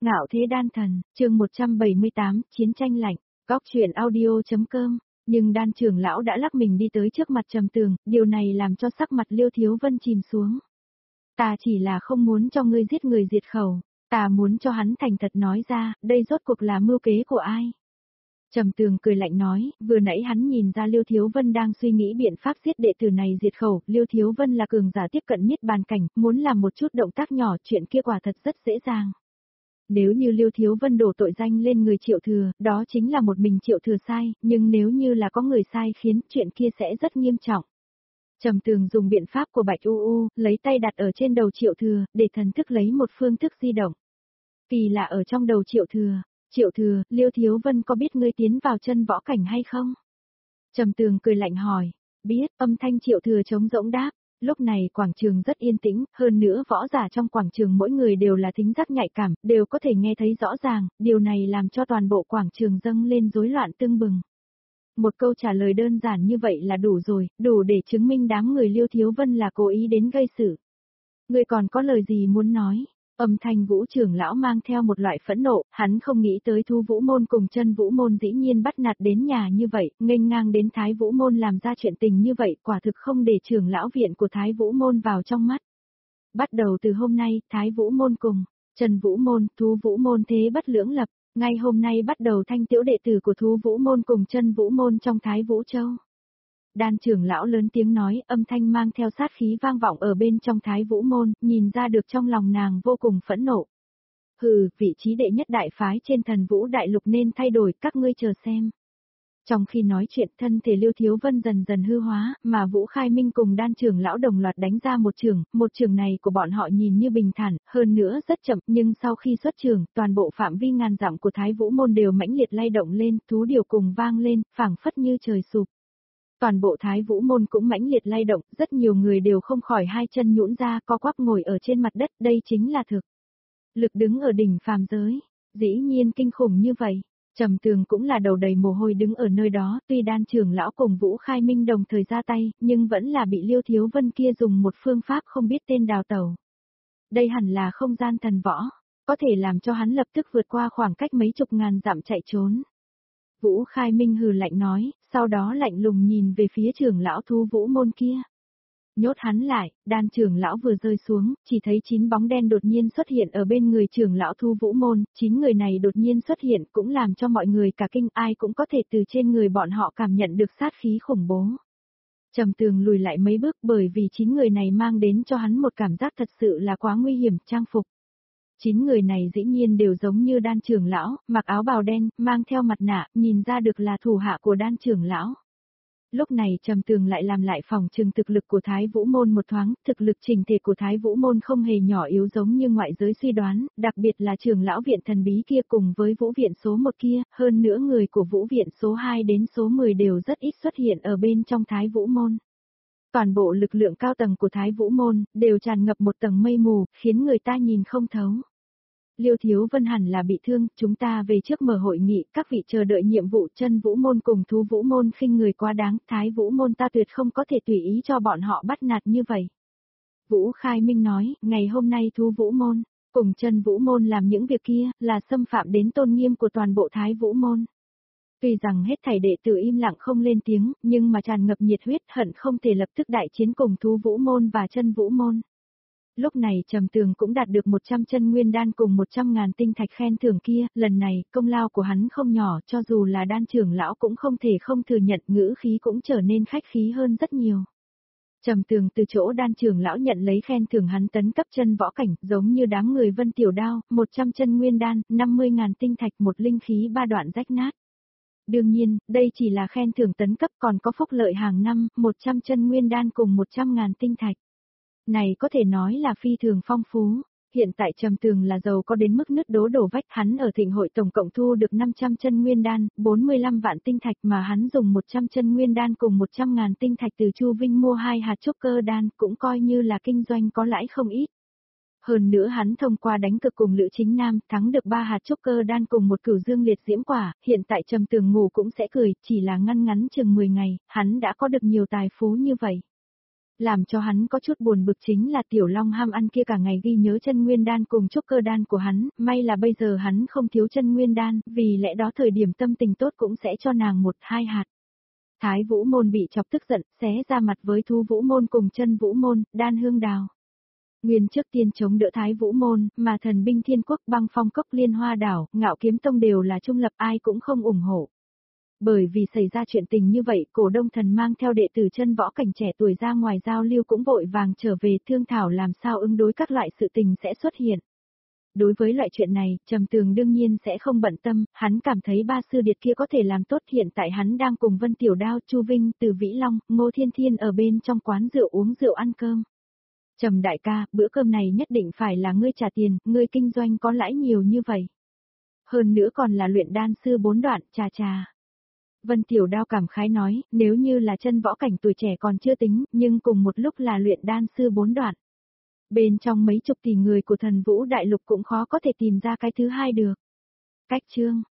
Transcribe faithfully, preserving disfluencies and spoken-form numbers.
Ngạo thế đan thần, chương một trăm bảy mươi tám, chiến tranh lạnh, góc truyện audio.com. Nhưng đan trưởng lão đã lắc mình đi tới trước mặt Trầm Tường, điều này làm cho sắc mặt Liêu Thiếu Vân chìm xuống. Ta chỉ là không muốn cho ngươi giết người diệt khẩu, ta muốn cho hắn thành thật nói ra, đây rốt cuộc là mưu kế của ai. Trầm Tường cười lạnh nói, vừa nãy hắn nhìn ra Liêu Thiếu Vân đang suy nghĩ biện pháp giết đệ tử này diệt khẩu, Liêu Thiếu Vân là cường giả tiếp cận niết bàn cảnh, muốn làm một chút động tác nhỏ, chuyện kia quả thật rất dễ dàng. Nếu như Liêu Thiếu Vân đổ tội danh lên người Triệu Thừa, đó chính là một mình Triệu Thừa sai, nhưng nếu như là có người sai khiến chuyện kia sẽ rất nghiêm trọng. Trầm Tường dùng biện pháp của Bạch U U, lấy tay đặt ở trên đầu Triệu Thừa, để thần thức lấy một phương thức di động. Kỳ lạ ở trong đầu Triệu Thừa, Triệu Thừa, Liêu Thiếu Vân có biết ngươi tiến vào chân võ cảnh hay không? Trầm Tường cười lạnh hỏi, biết, âm thanh Triệu Thừa trống rỗng đáp. Lúc này quảng trường rất yên tĩnh, hơn nữa võ giả trong quảng trường mỗi người đều là thính giác nhạy cảm, đều có thể nghe thấy rõ ràng, điều này làm cho toàn bộ quảng trường dâng lên rối loạn tưng bừng. Một câu trả lời đơn giản như vậy là đủ rồi, đủ để chứng minh đám người Liêu Thiếu Vân là cố ý đến gây sự. Ngươi còn có lời gì muốn nói? Âm thanh Vũ trưởng lão mang theo một loại phẫn nộ, hắn không nghĩ tới Thu Vũ Môn cùng Chân Vũ Môn dĩ nhiên bắt nạt đến nhà như vậy, nghênh ngang đến Thái Vũ Môn làm ra chuyện tình như vậy, quả thực không để trưởng lão viện của Thái Vũ Môn vào trong mắt. Bắt đầu từ hôm nay, Thái Vũ Môn cùng Chân Vũ Môn, Thu Vũ Môn thế bất lưỡng lập, ngay hôm nay bắt đầu thanh tiểu đệ tử của Thu Vũ Môn cùng Chân Vũ Môn trong Thái Vũ Châu. Đan trưởng lão lớn tiếng nói, âm thanh mang theo sát khí vang vọng ở bên trong Thái Vũ Môn, nhìn ra được trong lòng nàng vô cùng phẫn nộ. Hừ, vị trí đệ nhất đại phái trên Thần Vũ Đại Lục nên thay đổi, các ngươi chờ xem. Trong khi nói chuyện, thân thể Liêu Thiếu Vân dần dần hư hóa, mà Vũ Khai Minh cùng đan trưởng lão đồng loạt đánh ra một trường, một trường này của bọn họ nhìn như bình thản, hơn nữa rất chậm, nhưng sau khi xuất trường, toàn bộ phạm vi ngàn dặm của Thái Vũ Môn đều mãnh liệt lay động lên, thú điều cùng vang lên, phảng phất như trời sụp. Toàn bộ Thái Vũ Môn cũng mãnh liệt lay động, rất nhiều người đều không khỏi hai chân nhũn ra, co quắp ngồi ở trên mặt đất, đây chính là thực lực đứng ở đỉnh phàm giới, dĩ nhiên kinh khủng như vậy. Trầm Tường cũng là đầu đầy mồ hôi đứng ở nơi đó, tuy đan trưởng lão cùng Vũ Khai Minh đồng thời ra tay, nhưng vẫn là bị Liêu Thiếu Vân kia dùng một phương pháp không biết tên đào tẩu. Đây hẳn là không gian thần võ, có thể làm cho hắn lập tức vượt qua khoảng cách mấy chục ngàn dặm chạy trốn. Vũ Khai Minh hừ lạnh nói, sau đó lạnh lùng nhìn về phía trưởng lão Thu Vũ Môn kia. Nhốt hắn lại, đan trưởng lão vừa rơi xuống, chỉ thấy chín bóng đen đột nhiên xuất hiện ở bên người trưởng lão Thu Vũ Môn, chín người này đột nhiên xuất hiện cũng làm cho mọi người cả kinh, ai cũng có thể từ trên người bọn họ cảm nhận được sát khí khủng bố. Trầm Tường lùi lại mấy bước bởi vì chín người này mang đến cho hắn một cảm giác thật sự là quá nguy hiểm, trang phục. Chín người này dĩ nhiên đều giống như đan trưởng lão, mặc áo bào đen, mang theo mặt nạ, nhìn ra được là thủ hạ của đan trưởng lão. Lúc này Trầm Tường lại làm lại phòng trừng thực lực của Thái Vũ Môn một thoáng, thực lực trình thể của Thái Vũ Môn không hề nhỏ yếu giống như ngoại giới suy đoán, đặc biệt là trưởng lão viện thần bí kia cùng với Vũ viện số một kia, hơn nữa người của Vũ viện số hai đến số mười đều rất ít xuất hiện ở bên trong Thái Vũ Môn. Toàn bộ lực lượng cao tầng của Thái Vũ Môn, đều tràn ngập một tầng mây mù, khiến người ta nhìn không thấu. Liêu Thiếu Vân hẳn là bị thương, chúng ta về trước mở hội nghị, các vị chờ đợi nhiệm vụ. Chân Vũ Môn cùng Thu Vũ Môn khinh người quá đáng, Thái Vũ Môn ta tuyệt không có thể tùy ý cho bọn họ bắt nạt như vậy. Vũ Khai Minh nói, ngày hôm nay Thu Vũ Môn, cùng Chân Vũ Môn làm những việc kia, là xâm phạm đến tôn nghiêm của toàn bộ Thái Vũ Môn. Tuy rằng hết thảy đệ tử im lặng không lên tiếng, nhưng mà tràn ngập nhiệt huyết hận không thể lập tức đại chiến cùng Thu Vũ Môn và Chân Vũ Môn. Lúc này Trầm Tường cũng đạt được một trăm chân nguyên đan cùng một trăm ngàn tinh thạch khen thưởng kia, lần này công lao của hắn không nhỏ, cho dù là đan trưởng lão cũng không thể không thừa nhận, ngữ khí cũng trở nên khách khí hơn rất nhiều. Trầm Tường từ chỗ đan trưởng lão nhận lấy khen thưởng hắn tấn cấp chân võ cảnh, giống như đám người Vân Tiểu Đao, một trăm chân nguyên đan, năm mươi ngàn tinh thạch, một linh khí ba đoạn rách nát. Đương nhiên, đây chỉ là khen thưởng tấn cấp, còn có phúc lợi hàng năm, một trăm chân nguyên đan cùng một trăm ngàn tinh thạch. Này có thể nói là phi thường phong phú, hiện tại Trầm Tường là giàu có đến mức nứt đố đổ vách, hắn ở thịnh hội tổng cộng thu được năm trăm chân nguyên đan, bốn mươi lăm vạn tinh thạch mà hắn dùng một trăm chân nguyên đan cùng một trăm ngàn tinh thạch từ Chu Vinh mua hai hạt trúc cơ đan, cũng coi như là kinh doanh có lãi không ít. Hơn nữa hắn thông qua đánh cực cùng Lữ Chính Nam, thắng được ba hạt trúc cơ đan cùng một cửu dương liệt diễm quả, hiện tại Trầm Tường ngủ cũng sẽ cười, chỉ là ngăn ngắn chừng mười ngày, hắn đã có được nhiều tài phú như vậy. Làm cho hắn có chút buồn bực chính là tiểu long ham ăn kia cả ngày ghi nhớ chân nguyên đan cùng trúc cơ đan của hắn, may là bây giờ hắn không thiếu chân nguyên đan, vì lẽ đó thời điểm tâm tình tốt cũng sẽ cho nàng một hai hạt. Thái Vũ Môn bị chọc tức giận, xé ra mặt với Thu Vũ Môn cùng Chân Vũ Môn, Đan Hương Đào. Nguyên trước tiên chống đỡ Thái Vũ Môn, mà thần binh thiên quốc, băng phong cốc, liên hoa đảo, ngạo kiếm tông đều là trung lập, ai cũng không ủng hộ. Bởi vì xảy ra chuyện tình như vậy, cổ đông thần mang theo đệ tử chân võ cảnh trẻ tuổi ra ngoài giao lưu cũng vội vàng trở về thương thảo làm sao ứng đối các loại sự tình sẽ xuất hiện. Đối với loại chuyện này, Trầm Tường đương nhiên sẽ không bận tâm, hắn cảm thấy ba sư điệt kia có thể làm tốt, hiện tại hắn đang cùng Vân Tiểu Đao, Chu Vinh, Từ Vĩ Long, Ngô Thiên Thiên ở bên trong quán rượu uống rượu ăn cơm. Trầm đại ca, bữa cơm này nhất định phải là ngươi trả tiền, ngươi kinh doanh có lãi nhiều như vậy. Hơn nữa còn là luyện đan sư bốn đoạn, chà chà. Vân Tiểu Đao cảm khái nói, nếu như là chân võ cảnh tuổi trẻ còn chưa tính, nhưng cùng một lúc là luyện đan sư bốn đoạn. Bên trong mấy chục tỷ người của thần vũ đại lục cũng khó có thể tìm ra cái thứ hai được. Cách chương